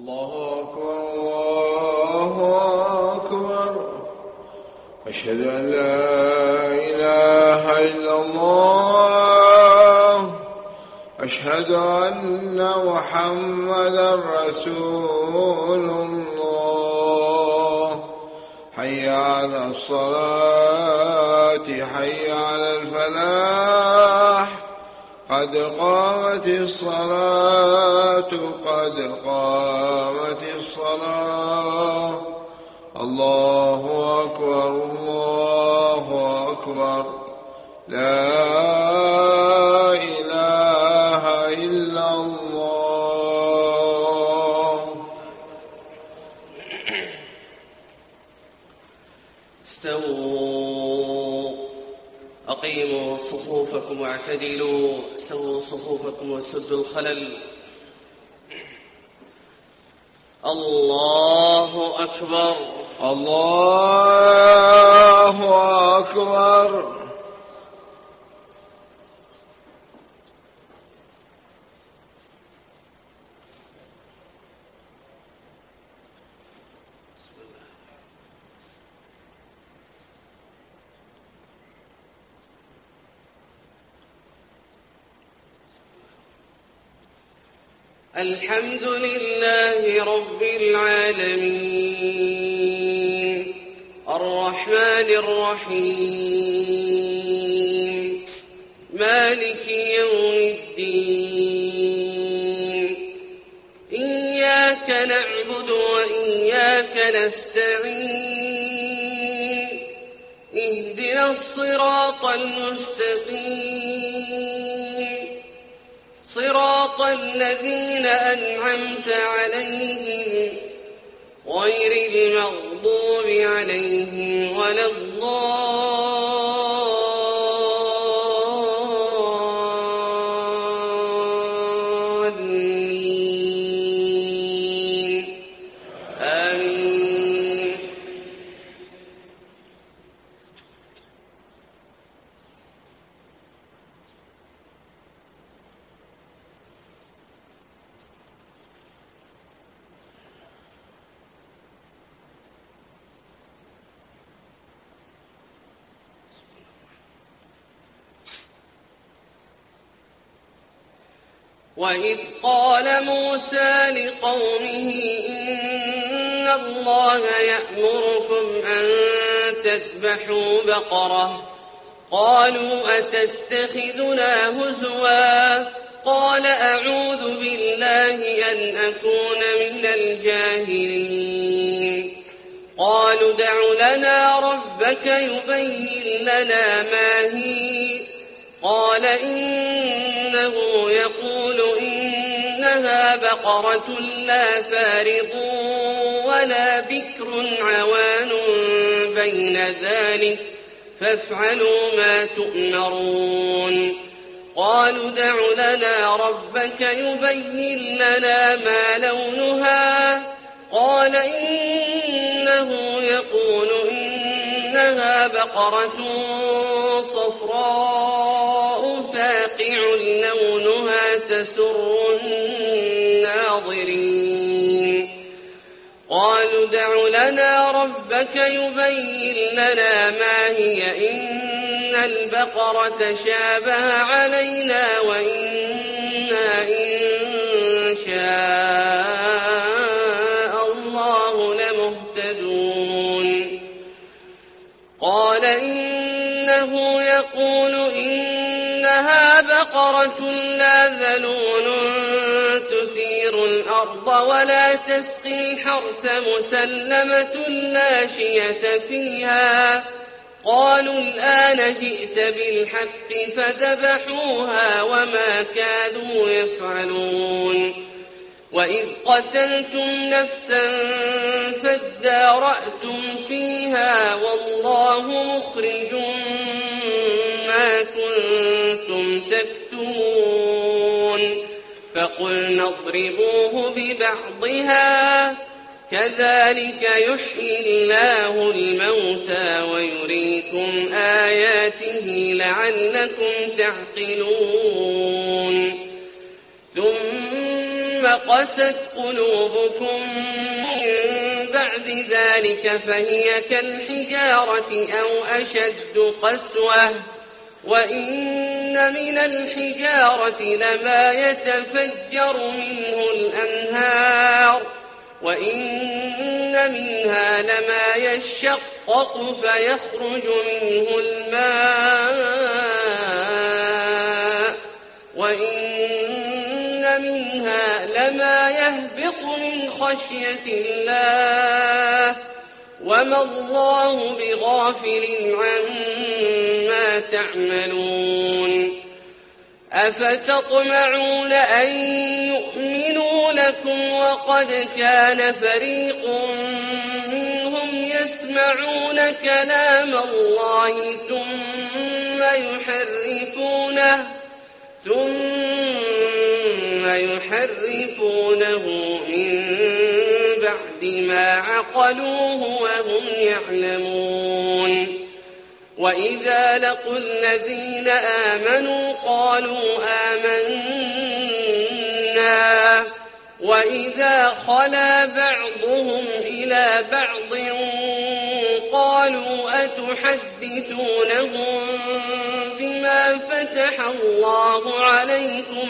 الله أكبر الله أكبر أشهد أن لا إله إلا الله أشهد أن محمدا رسول الله حي على الصلاة حي على الفلاح قد قامت الصلاة قد قامت الصلاة الله أكبر الله أكبر لا إله إلا الله. استووا أقيموا صفوفكم واعتدلوا سووا صفوفكم وسدوا الخلل. الله أكبر الله أكبر. الحمد لله رب العالمين الرحمن الرحيم مالك يوم الدين إياك نعبد وإياك نستعين اهدنا الصراط المستقيم صراط الذين أنعمت عليهم غير المغضوب عليهم ولا الضالين آمين. وإذ قال موسى لقومه إن الله يأمركم أن تذبحوا بقرة قالوا أتتخذنا هزوا قال أعوذ بالله أن أكون من الجاهلين. قالوا ادع لنا ربك يبين لنا ما هي قال إنه يقول إنها بقرة لا فارض ولا بكر عوان بين ذلك فافعلوا ما تؤمرون. قالوا ادع لنا ربك يبين لنا ما لونها قال إنه يقول إنها بقرة صفراء فاقع لونها تسر الناظرين. قالوا ادع لنا ربك يبين لنا ما هي إن البقرة شابه علينا وإنا إن شاء الله لمهتدون. قال إنه يقول إنها بقرة لا ذلول تثير الأرض ولا تسقي الحرث مسلمة لا شية فيها. قالوا الآن جئت بالحق فذبحوها وما كادوا يفعلون. وإذ قتلتم نفسا فادارأتم فيها والله مخرج ما كنتم تكتمون. فقلنا اضربوه ببعضها كذلك يحيي الله الموتى ويريكم آياته لعلكم تعقلون. ثم ثم قست قلوبكم من بعد ذلك فهي كالحجارة أو أشد قسوة وإن من الحجارة لما يتفجر منه الأنهار وإن منها لما يشقق فيخرج منه الماء وإن منها لما يهبط من خشية الله وما الله بغافل عما تعملون أفتطمعون أن يؤمنوا لكم وقد كان فريق منهم يسمعون كلام الله ثم يحرفونه من بعد ما عقلوه وهم يعلمون وإذا لقوا الذين آمنوا قالوا آمنا وإذا خلا بعضهم إلى بعض قالوا أتحدثونهم بما فتح الله عليكم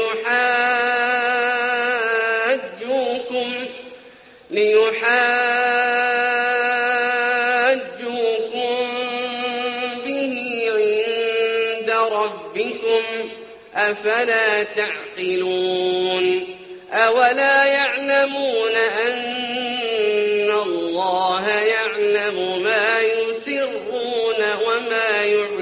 ليحاجوكم به عند ربكم أفلا تعقلون أولا يعلمون أن الله يعلم ما يسرون وما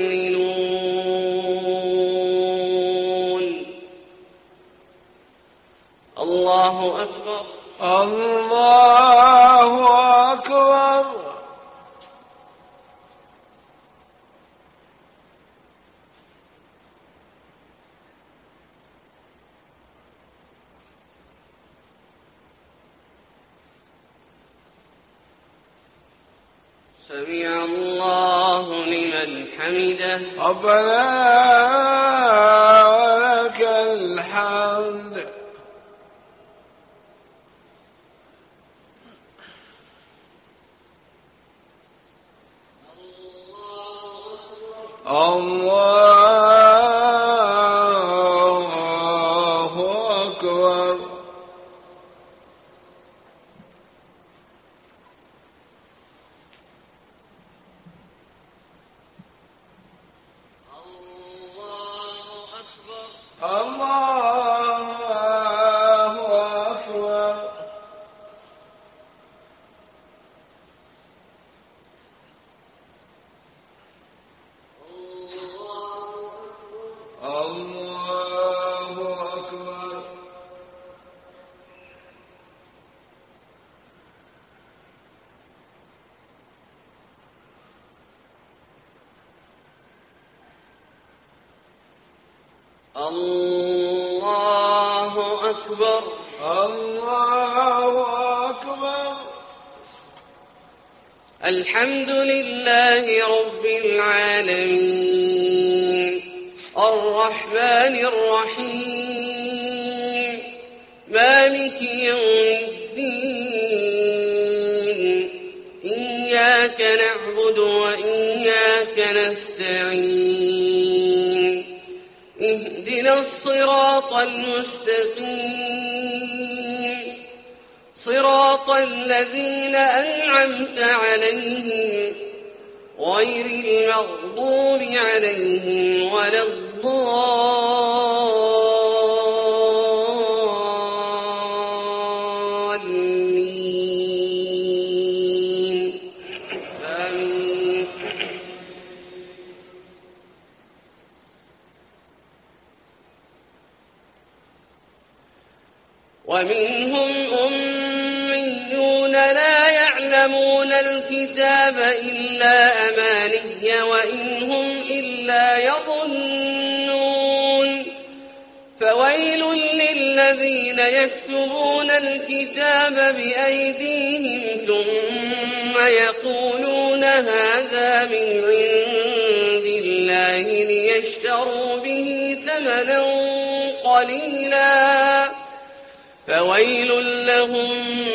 يعلنون الله أكبر الله أكبر سمع الله لمن حمده ربنا ولك الحمد الله أكبر الله أكبر الله أكبر الله أكبر الله أكبر الحمد لله رب العالمين الرحمن الرحيم مالك يوم الدين إياك نعبد وإياك نستعين اهدنا الصراط المستقيم صراط الذين أنعمت عليهم غير المغضوب عليهم ولا الضالين آمين ومنهم أميون لا يعلمون الكتاب إلا أماني وإن هم إلا يظنون فويل للذين يكتبون الكتاب بأيديهم ثم يقولون هذا من عند الله ليشتروا به ثمنا قليلا فويل لهم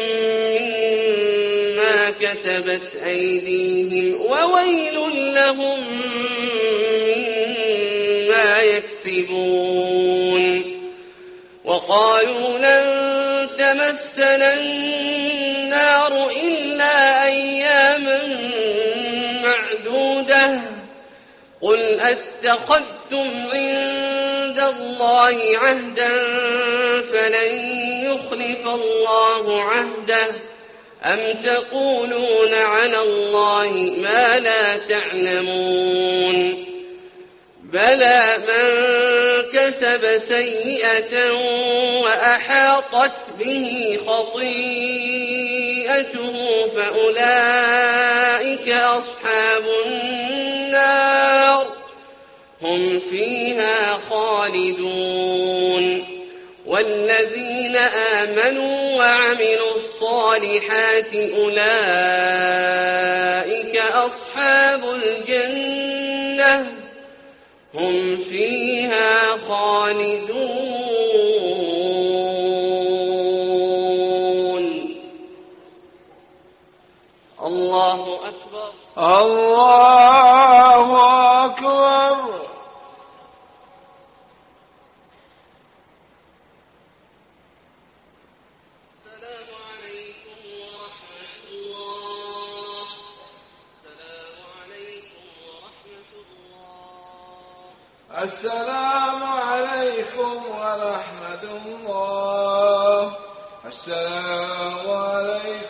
مما كتبت أيديهم وويل لهم مما يكسبون. وقالوا لن تمسنا النار إلا أياما معدودة قل أتخذتم عند الله عهدا فلن يخلف الله عهده أم تقولون على الله ما لا تعلمون. بلى من كسب سيئة وأحاطت به خطيئته فأولئك أصحاب النار هم فيها خالدون. والذين آمنوا وعملوا الصالحات أولئك أصحاب الجنة هم فيها خالدون. الله أكبر. الله أكبر. السلام عليكم ورحمة الله. السلام عليكم ورحمة الله. السلام عليكم ورحمة الله. السلام عليكم